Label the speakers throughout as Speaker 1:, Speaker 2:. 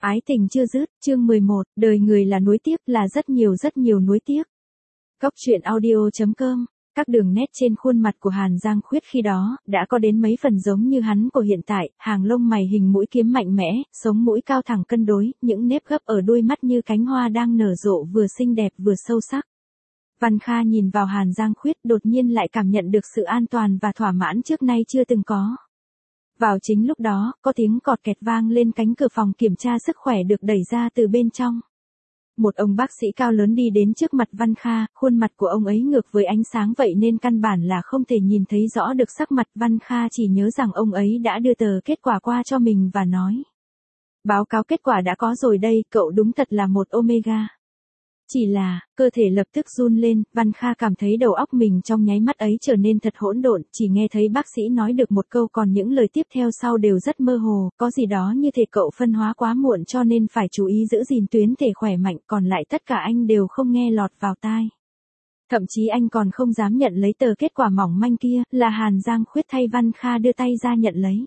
Speaker 1: Ái tình chưa dứt, chương 11, đời người là nuối tiếc, là rất nhiều nuối tiếc. Góc truyện audio.com. Các đường nét trên khuôn mặt của Hàn Giang Khuyết khi đó, đã có đến mấy phần giống như hắn của hiện tại, hàng lông mày hình mũi kiếm mạnh mẽ, sống mũi cao thẳng cân đối, những nếp gấp ở đuôi mắt như cánh hoa đang nở rộ vừa xinh đẹp vừa sâu sắc. Văn Kha nhìn vào Hàn Giang Khuyết đột nhiên lại cảm nhận được sự an toàn và thỏa mãn trước nay chưa từng có. Vào chính lúc đó, có tiếng cọt kẹt vang lên cánh cửa phòng kiểm tra sức khỏe được đẩy ra từ bên trong. Một ông bác sĩ cao lớn đi đến trước mặt Văn Kha, khuôn mặt của ông ấy ngược với ánh sáng vậy nên căn bản là không thể nhìn thấy rõ được sắc mặt. Văn Kha chỉ nhớ rằng ông ấy đã đưa tờ kết quả qua cho mình và nói. Báo cáo kết quả đã có rồi đây, cậu đúng thật là một Omega. Chỉ là, cơ thể lập tức run lên, Văn Kha cảm thấy đầu óc mình trong nháy mắt ấy trở nên thật hỗn độn, chỉ nghe thấy bác sĩ nói được một câu còn những lời tiếp theo sau đều rất mơ hồ, có gì đó như thể cậu phân hóa quá muộn cho nên phải chú ý giữ gìn tuyến thể khỏe mạnh, còn lại tất cả anh đều không nghe lọt vào tai. Thậm chí anh còn không dám nhận lấy tờ kết quả mỏng manh kia, là Hàn Giang Khuyết thay Văn Kha đưa tay ra nhận lấy.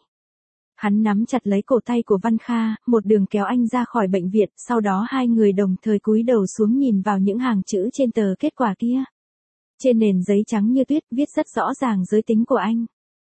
Speaker 1: Hắn nắm chặt lấy cổ tay của Văn Kha, một đường kéo anh ra khỏi bệnh viện, sau đó hai người đồng thời cúi đầu xuống nhìn vào những hàng chữ trên tờ kết quả kia. Trên nền giấy trắng như tuyết viết rất rõ ràng giới tính của anh.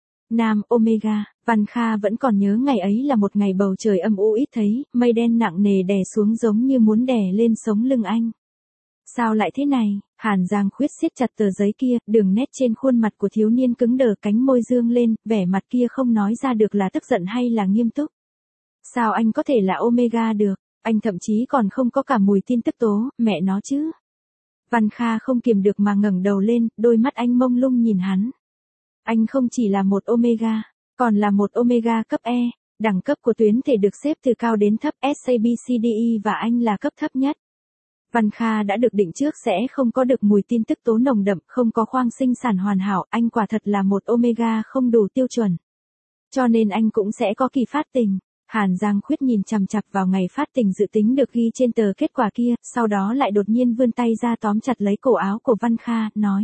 Speaker 1: Nam Omega. Văn Kha vẫn còn nhớ ngày ấy là một ngày bầu trời âm u ít thấy, mây đen nặng nề đè xuống giống như muốn đè lên sống lưng anh. Sao lại thế này? Hàn Giang Khuyết siết chặt tờ giấy kia, đường nét trên khuôn mặt của thiếu niên cứng đờ, cánh môi dương lên, vẻ mặt kia không nói ra được là tức giận hay là nghiêm túc. Sao anh có thể là Omega được? Anh thậm chí còn không có cả mùi tin tức tố, mẹ nó chứ. Văn Kha không kiềm được mà ngẩng đầu lên, đôi mắt anh mông lung nhìn hắn. Anh không chỉ là một Omega, còn là một Omega cấp E, đẳng cấp của tuyến thể được xếp từ cao đến thấp SABCDE và anh là cấp thấp nhất. Văn Kha đã được định trước sẽ không có được mùi tin tức tố nồng đậm, không có khoang sinh sản hoàn hảo, anh quả thật là một Omega không đủ tiêu chuẩn. Cho nên anh cũng sẽ có kỳ phát tình. Hàn Giang Khuyết nhìn chằm chằm vào ngày phát tình dự tính được ghi trên tờ kết quả kia, sau đó lại đột nhiên vươn tay ra tóm chặt lấy cổ áo của Văn Kha, nói.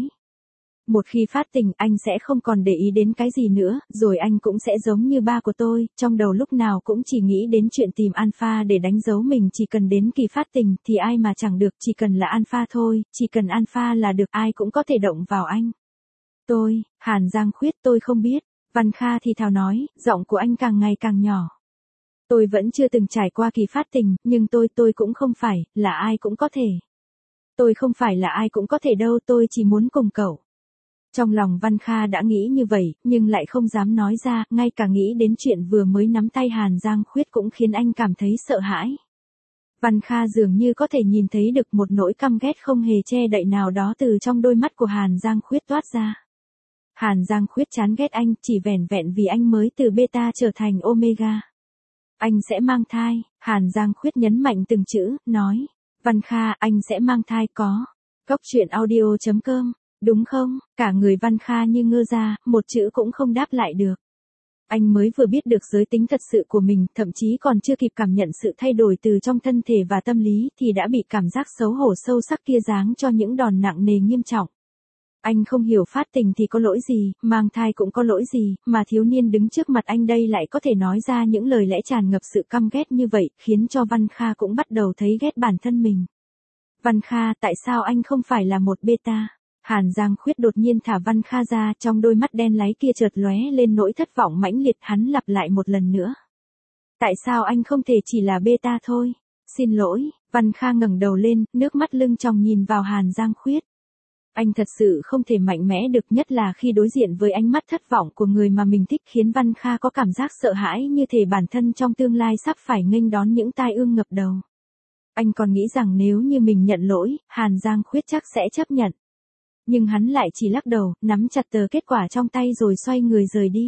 Speaker 1: Một khi phát tình anh sẽ không còn để ý đến cái gì nữa, rồi anh cũng sẽ giống như ba của tôi, trong đầu lúc nào cũng chỉ nghĩ đến chuyện tìm alpha để đánh dấu mình, chỉ cần đến kỳ phát tình thì ai mà chẳng được, chỉ cần là alpha thôi, chỉ cần alpha là được, ai cũng có thể động vào anh. Tôi, Hàn Giang Khuyết, tôi không biết. Văn Kha thì thào nói, giọng của anh càng ngày càng nhỏ. Tôi vẫn chưa từng trải qua kỳ phát tình, nhưng tôi cũng không phải, là ai cũng có thể. Tôi không phải là ai cũng có thể đâu, tôi chỉ muốn cùng cậu. Trong lòng Văn Kha đã nghĩ như vậy, nhưng lại không dám nói ra, ngay cả nghĩ đến chuyện vừa mới nắm tay Hàn Giang Khuyết cũng khiến anh cảm thấy sợ hãi. Văn Kha dường như có thể nhìn thấy được một nỗi căm ghét không hề che đậy nào đó từ trong đôi mắt của Hàn Giang Khuyết toát ra. Hàn Giang Khuyết chán ghét anh, chỉ vẻn vẹn vì anh mới từ beta trở thành Omega. Anh sẽ mang thai, Hàn Giang Khuyết nhấn mạnh từng chữ, nói. Văn Kha, anh sẽ mang thai có. Góc truyện audio.com. Đúng không? Cả người Văn Kha như ngơ ra, một chữ cũng không đáp lại được. Anh mới vừa biết được giới tính thật sự của mình, thậm chí còn chưa kịp cảm nhận sự thay đổi từ trong thân thể và tâm lý, thì đã bị cảm giác xấu hổ sâu sắc kia giáng cho những đòn nặng nề nghiêm trọng. Anh không hiểu phát tình thì có lỗi gì, mang thai cũng có lỗi gì, mà thiếu niên đứng trước mặt anh đây lại có thể nói ra những lời lẽ tràn ngập sự căm ghét như vậy, khiến cho Văn Kha cũng bắt đầu thấy ghét bản thân mình. Văn Kha, tại sao anh không phải là một beta? Hàn Giang Khuyết đột nhiên thả Văn Kha ra, trong đôi mắt đen láy kia chợt lóe lên nỗi thất vọng mãnh liệt, hắn lặp lại một lần nữa. Tại sao anh không thể chỉ là beta thôi? Xin lỗi, Văn Kha ngẩng đầu lên, nước mắt lưng tròng nhìn vào Hàn Giang Khuyết. Anh thật sự không thể mạnh mẽ được, nhất là khi đối diện với ánh mắt thất vọng của người mà mình thích, khiến Văn Kha có cảm giác sợ hãi như thể bản thân trong tương lai sắp phải nghênh đón những tai ương ngập đầu. Anh còn nghĩ rằng nếu như mình nhận lỗi, Hàn Giang Khuyết chắc sẽ chấp nhận. Nhưng hắn lại chỉ lắc đầu, nắm chặt tờ kết quả trong tay rồi xoay người rời đi.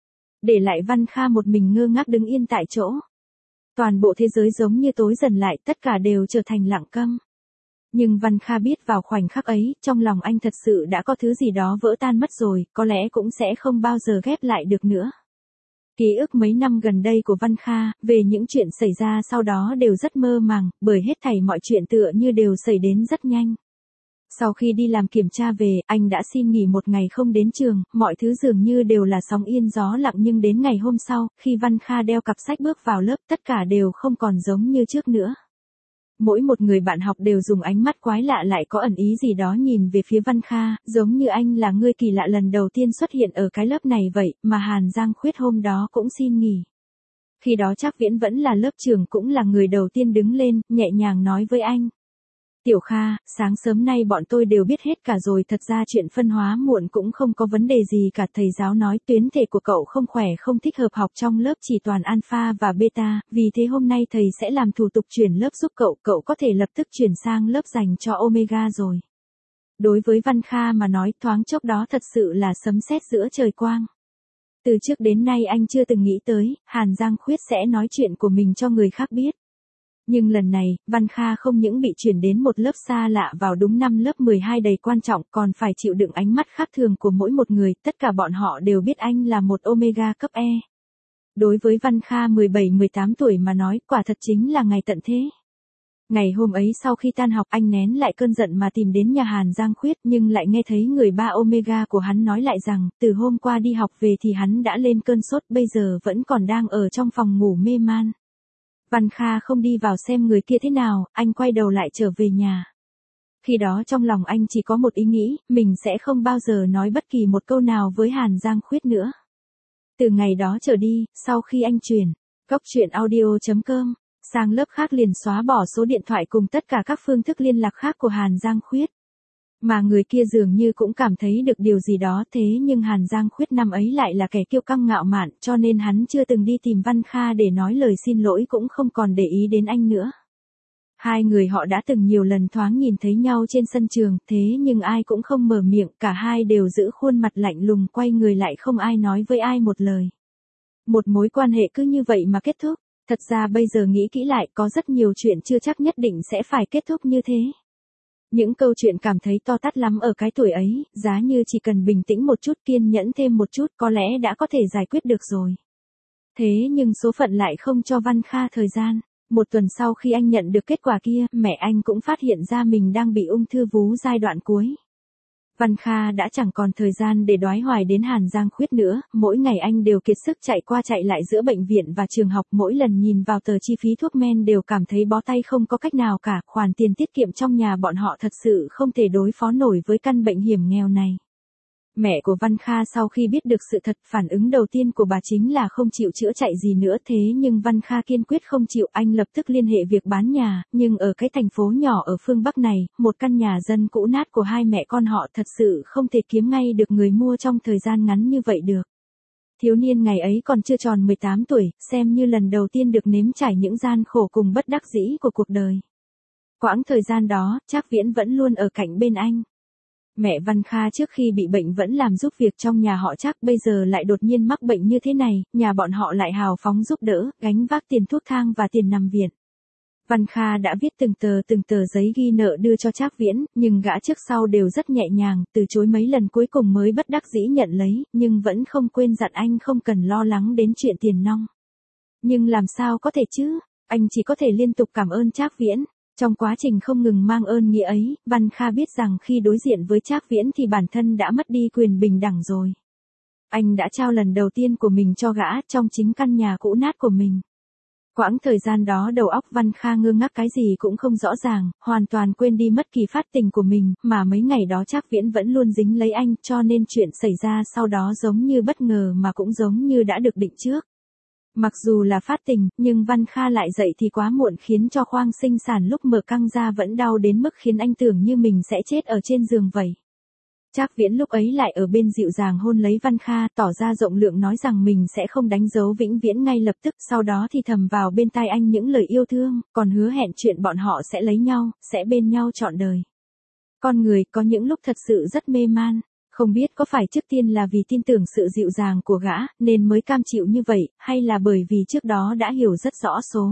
Speaker 1: Để lại Văn Kha một mình ngơ ngác đứng yên tại chỗ. Toàn bộ thế giới giống như tối dần lại, tất cả đều trở thành lặng câm. Nhưng Văn Kha biết vào khoảnh khắc ấy, trong lòng anh thật sự đã có thứ gì đó vỡ tan mất rồi, có lẽ cũng sẽ không bao giờ ghép lại được nữa. Ký ức mấy năm gần đây của Văn Kha, về những chuyện xảy ra sau đó đều rất mơ màng, bởi hết thảy mọi chuyện tựa như đều xảy đến rất nhanh. Sau khi đi làm kiểm tra về, anh đã xin nghỉ một ngày không đến trường, mọi thứ dường như đều là sóng yên gió lặng nhưng đến ngày hôm sau, khi Văn Kha đeo cặp sách bước vào lớp tất cả đều không còn giống như trước nữa. Mỗi một người bạn học đều dùng ánh mắt quái lạ lại có ẩn ý gì đó nhìn về phía Văn Kha, giống như anh là người kỳ lạ lần đầu tiên xuất hiện ở cái lớp này vậy, mà Hàn Giang Khuyết hôm đó cũng xin nghỉ. Khi đó Trác Viễn vẫn là lớp trưởng cũng là người đầu tiên đứng lên, nhẹ nhàng nói với anh. Tiểu Kha, sáng sớm nay bọn tôi đều biết hết cả rồi, thật ra chuyện phân hóa muộn cũng không có vấn đề gì cả, thầy giáo nói tuyến thể của cậu không khỏe không thích hợp học trong lớp chỉ toàn alpha và beta, vì thế hôm nay thầy sẽ làm thủ tục chuyển lớp giúp cậu có thể lập tức chuyển sang lớp dành cho omega rồi. Đối với Văn Kha mà nói thoáng chốc đó thật sự là sấm sét giữa trời quang. Từ trước đến nay anh chưa từng nghĩ tới, Hàn Giang Khuyết sẽ nói chuyện của mình cho người khác biết. Nhưng lần này, Văn Kha không những bị chuyển đến một lớp xa lạ vào đúng năm lớp 12 đầy quan trọng còn phải chịu đựng ánh mắt khác thường của mỗi một người, tất cả bọn họ đều biết anh là một omega cấp E. Đối với Văn Kha 17-18 tuổi mà nói quả thật chính là ngày tận thế. Ngày hôm ấy sau khi tan học anh nén lại cơn giận mà tìm đến nhà Hàn Giang Khuyết nhưng lại nghe thấy người ba omega của hắn nói lại rằng từ hôm qua đi học về thì hắn đã lên cơn sốt bây giờ vẫn còn đang ở trong phòng ngủ mê man. Văn Kha không đi vào xem người kia thế nào, anh quay đầu lại trở về nhà. Khi đó trong lòng anh chỉ có một ý nghĩ, mình sẽ không bao giờ nói bất kỳ một câu nào với Hàn Giang Khuyết nữa. Từ ngày đó trở đi, sau khi anh chuyển goctruyện.audio.com sang lớp khác liền xóa bỏ số điện thoại cùng tất cả các phương thức liên lạc khác của Hàn Giang Khuyết. Mà người kia dường như cũng cảm thấy được điều gì đó thế nhưng Hàn Giang Khuyết năm ấy lại là kẻ kiêu căng ngạo mạn cho nên hắn chưa từng đi tìm Văn Kha để nói lời xin lỗi cũng không còn để ý đến anh nữa. Hai người họ đã từng nhiều lần thoáng nhìn thấy nhau trên sân trường thế nhưng ai cũng không mở miệng, cả hai đều giữ khuôn mặt lạnh lùng quay người lại không ai nói với ai một lời. Một mối quan hệ cứ như vậy mà kết thúc, thật ra bây giờ nghĩ kỹ lại có rất nhiều chuyện chưa chắc nhất định sẽ phải kết thúc như thế. Những câu chuyện cảm thấy to tát lắm ở cái tuổi ấy, giá như chỉ cần bình tĩnh một chút kiên nhẫn thêm một chút có lẽ đã có thể giải quyết được rồi. Thế nhưng số phận lại không cho Văn Kha thời gian. Một tuần sau khi anh nhận được kết quả kia, mẹ anh cũng phát hiện ra mình đang bị ung thư vú giai đoạn cuối. Văn Kha đã chẳng còn thời gian để đoái hoài đến Hàn Giang Khuyết nữa, mỗi ngày anh đều kiệt sức chạy qua chạy lại giữa bệnh viện và trường học, mỗi lần nhìn vào tờ chi phí thuốc men đều cảm thấy bó tay không có cách nào cả, khoản tiền tiết kiệm trong nhà bọn họ thật sự không thể đối phó nổi với căn bệnh hiểm nghèo này. Mẹ của Văn Kha sau khi biết được sự thật phản ứng đầu tiên của bà chính là không chịu chữa chạy gì nữa thế nhưng Văn Kha kiên quyết không chịu anh lập tức liên hệ việc bán nhà, nhưng ở cái thành phố nhỏ ở phương Bắc này, một căn nhà dân cũ nát của hai mẹ con họ thật sự không thể kiếm ngay được người mua trong thời gian ngắn như vậy được. Thiếu niên ngày ấy còn chưa tròn 18 tuổi, xem như lần đầu tiên được nếm trải những gian khổ cùng bất đắc dĩ của cuộc đời. Quãng thời gian đó, Trác Viễn vẫn luôn ở cạnh bên anh. Mẹ Văn Kha trước khi bị bệnh vẫn làm giúp việc trong nhà họ Trác bây giờ lại đột nhiên mắc bệnh như thế này, nhà bọn họ lại hào phóng giúp đỡ, gánh vác tiền thuốc thang và tiền nằm viện. Văn Kha đã viết từng tờ giấy ghi nợ đưa cho Trác Viễn, nhưng gã trước sau đều rất nhẹ nhàng, từ chối mấy lần cuối cùng mới bất đắc dĩ nhận lấy, nhưng vẫn không quên dặn anh không cần lo lắng đến chuyện tiền nong. Nhưng làm sao có thể chứ, anh chỉ có thể liên tục cảm ơn Trác Viễn. Trong quá trình không ngừng mang ơn nghĩa ấy, Văn Kha biết rằng khi đối diện với Trác Viễn thì bản thân đã mất đi quyền bình đẳng rồi. Anh đã trao lần đầu tiên của mình cho gã trong chính căn nhà cũ nát của mình. Quãng thời gian đó đầu óc Văn Kha ngơ ngác cái gì cũng không rõ ràng, hoàn toàn quên đi mất kỳ phát tình của mình, mà mấy ngày đó Trác Viễn vẫn luôn dính lấy anh cho nên chuyện xảy ra sau đó giống như bất ngờ mà cũng giống như đã được định trước. Mặc dù là phát tình, nhưng Văn Kha lại dậy thì quá muộn khiến cho khoang sinh sản lúc mở căng ra vẫn đau đến mức khiến anh tưởng như mình sẽ chết ở trên giường vậy. Trác Viễn lúc ấy lại ở bên dịu dàng hôn lấy Văn Kha, tỏ ra rộng lượng nói rằng mình sẽ không đánh dấu vĩnh viễn ngay lập tức, sau đó thì thầm vào bên tai anh những lời yêu thương, còn hứa hẹn chuyện bọn họ sẽ lấy nhau, sẽ bên nhau trọn đời. Con người có những lúc thật sự rất mê man. Không biết có phải trước tiên là vì tin tưởng sự dịu dàng của gã, nên mới cam chịu như vậy, hay là bởi vì trước đó đã hiểu rất rõ số.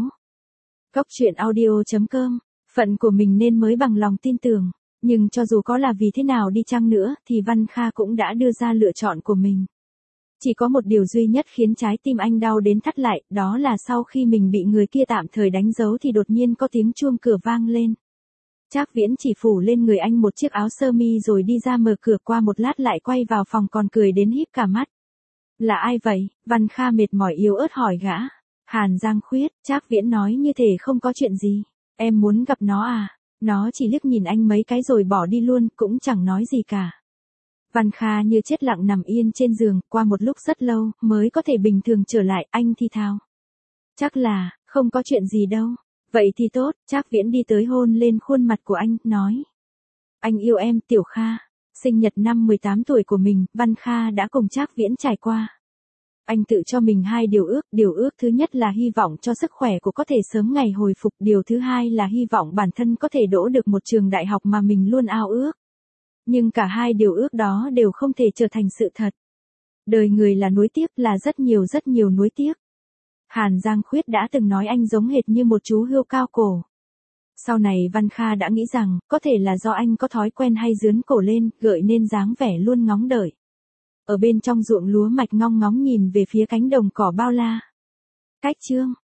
Speaker 1: goctruyện.audio.com, phận của mình nên mới bằng lòng tin tưởng, nhưng cho dù có là vì thế nào đi chăng nữa, thì Văn Kha cũng đã đưa ra lựa chọn của mình. Chỉ có một điều duy nhất khiến trái tim anh đau đến thắt lại, đó là sau khi mình bị người kia tạm thời đánh dấu thì đột nhiên có tiếng chuông cửa vang lên. Trác Viễn chỉ phủ lên người anh một chiếc áo sơ mi rồi đi ra mở cửa, qua một lát lại quay vào phòng còn cười đến híp cả mắt. Là ai vậy? Văn Kha mệt mỏi yếu ớt hỏi gã. Hàn Giang Khuyết, Trác Viễn nói như thể không có chuyện gì. Em muốn gặp nó à? Nó chỉ liếc nhìn anh mấy cái rồi bỏ đi luôn, cũng chẳng nói gì cả. Văn Kha như chết lặng nằm yên trên giường, qua một lúc rất lâu, mới có thể bình thường trở lại, anh thì thào. Chắc là, không có chuyện gì đâu. Vậy thì tốt, Trác Viễn đi tới hôn lên khuôn mặt của anh, nói. Anh yêu em, Tiểu Kha. Sinh nhật năm 18 tuổi của mình, Văn Kha đã cùng Trác Viễn trải qua. Anh tự cho mình 2 điều ước thứ nhất là hy vọng cho sức khỏe của có thể sớm ngày hồi phục, điều thứ hai là hy vọng bản thân có thể đỗ được một trường đại học mà mình luôn ao ước. Nhưng cả 2 điều ước đó đều không thể trở thành sự thật. Đời người là nối tiếc, là rất nhiều nối tiếc. Hàn Giang Khuyết đã từng nói anh giống hệt như một chú hươu cao cổ. Sau này Văn Kha đã nghĩ rằng, có thể là do anh có thói quen hay dướn cổ lên, gợi nên dáng vẻ luôn ngóng đợi. Ở bên trong ruộng lúa mạch ngóng ngóng nhìn về phía cánh đồng cỏ bao la. Cách chương